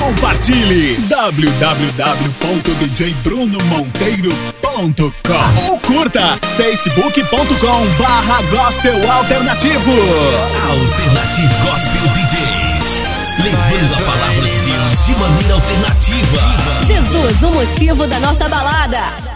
Compartilhe www.djbrunomonteiro.com ou curta facebook.com/gospel alternativo. Alternative Gospel DJs, levando a palavra de Deus de maneira alternativa. Jesus, o motivo da nossa balada.